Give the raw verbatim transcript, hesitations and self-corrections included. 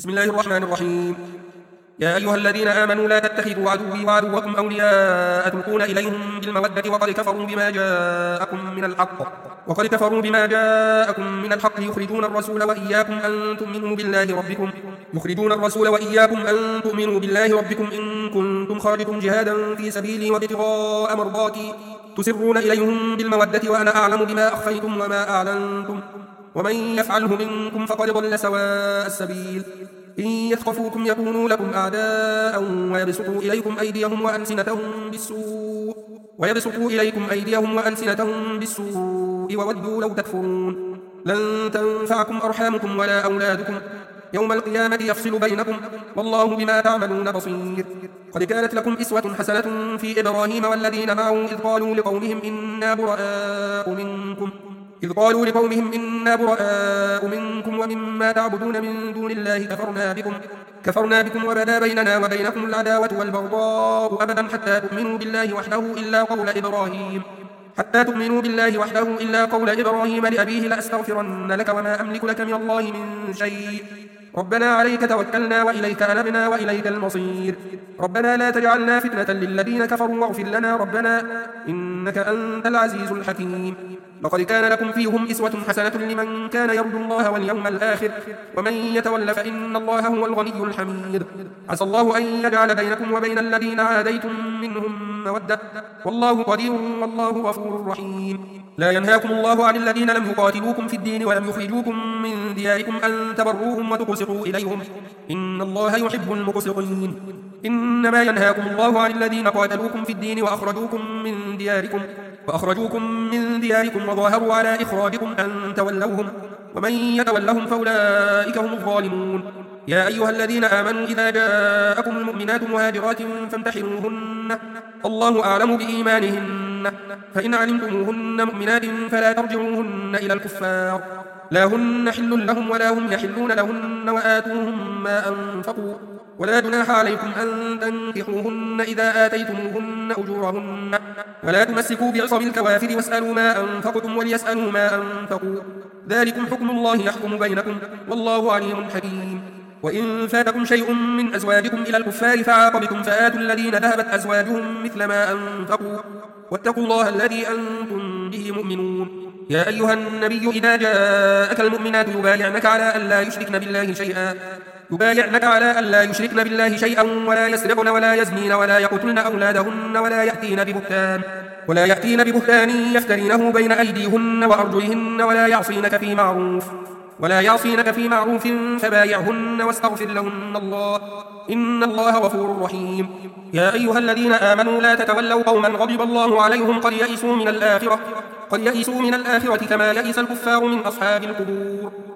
بسم الله الرحمن الرحيم. يا أيها الذين آمنوا لا تتخذوا عدوي وعدوكم أولياء تلقون إليهم بالمودة وقد كفروا بما جاءكم من الحق وقد كفروا بما جاءكم من الحق يخرجون الرسول وإياكم أن تؤمنوا بالله ربكم يخرجون الرسول وإياكم أن تؤمنوا بالله ربكم إن كنتم خرجتم جهادا في سبيلي وابتغاء مرضاتي تسرون إليهم بالمودة وأنا أعلم بما أخفيتم وما أعلنتم ومن يفعله منكم فقد ضل سواء السبيل. إن يثقفوكم يكونوا لكم أعداء ويبسطوا إليكم أيديهم وألسنتهم بالسوء ويبسطوا إليكم أيديهم وألسنتهم بالسوء وودوا لو تكفرون. لن تنفعكم أرحامكم ولا أولادكم يوم القيامة يفصل بينكم والله بما تعملون بصير. قد كانت لكم إسوة حسنة في إبراهيم والذين معه إذ قالوا لقومهم إنا براء منكم إذ قالوا لقومهم إنا براء منكم ومما تعبدون من دون الله كفرنا بكم كفرنا بكم وبدا بيننا وبينكم العداوة والبغضاء أبدا حتى تؤمنوا بالله وحده إلا قول إبراهيم حتى تؤمنوا بالله وحده إلا قول إبراهيم لأبيه لأستغفرن لك وما أملك لك من الله من شيء ربنا عليك توكلنا وإليك أنبنا وإليك المصير. ربنا لا تجعلنا فتنة للذين كفروا واغفر لنا ربنا إنك أنت العزيز الحكيم. لقد كان لكم فيهم إسوة حسنة لمن كان يرجو الله واليوم الآخر ومن يتول فإن الله هو الغني الحميد. عسى الله أن يجعل بينكم وبين الذين عاديتم منهم مودة والله قدير والله غفور رحيم. لا ينهاكم الله عن الذين لم يقاتلوكم في الدين ولم يخرجوكم من دياركم أن تبروهم وتقسطوا إليهم إن الله يحب المقسطين. إنما ينهاكم الله عن الذين قاتلوكم في الدين وأخرجوكم من دياركم وأخرجوكم من دياركم وظاهروا على إخراجكم أن تولوهم ومن يتولهم فأولئك هم الظالمون. يا أيها الذين آمنوا إذا جاءكم المؤمنات مهاجرات فامتحنوهن الله أعلم بإيمانهن فإن علمتموهن مؤمنات فلا ترجعوهن إلى الكفار لا هن حل لهم ولا هم يحلون لهن وآتوهم ما أنفقوا ولا جناح عليكم أن تنكحوهن إذا آتيتموهن أجورهن ولا تمسكوا بعصم الكوافر واسألوا ما أنفقتم وليسألوا ما أنفقوا ذلكم حكم الله يحكم بينكم والله عليم حكيم. وإن فاتكم شيء من أزواجكم إلى الكفار فعاقبتم فآتوا الذين ذهبت أزواجهم مثل ما أنفقوا واتقوا الله الذي أنتم به مؤمنون. يا أيها النبي إذا جاءك المؤمنات يبايعنك على أن لا يشركن بالله شيئا يبايعنك على أن لا يشركن بالله شيئا ولا يسرقن ولا يزنين ولا يقتلن أولادهن ولا يأتين ببهتان ولا يأتين ببهتان يفترينه بين أيديهن وأرجلهن ولا يعصينك في معروف ولا يعصينك في معروف فبايعهن واستغفر لهن الله إن الله غفور رحيم. يا أيها الذين آمنوا لا تتولوا قوما غضب الله عليهم قد يئسوا من الآخرة قد يئسوا من الآخرة كما يئس الكفار من أصحاب القبور.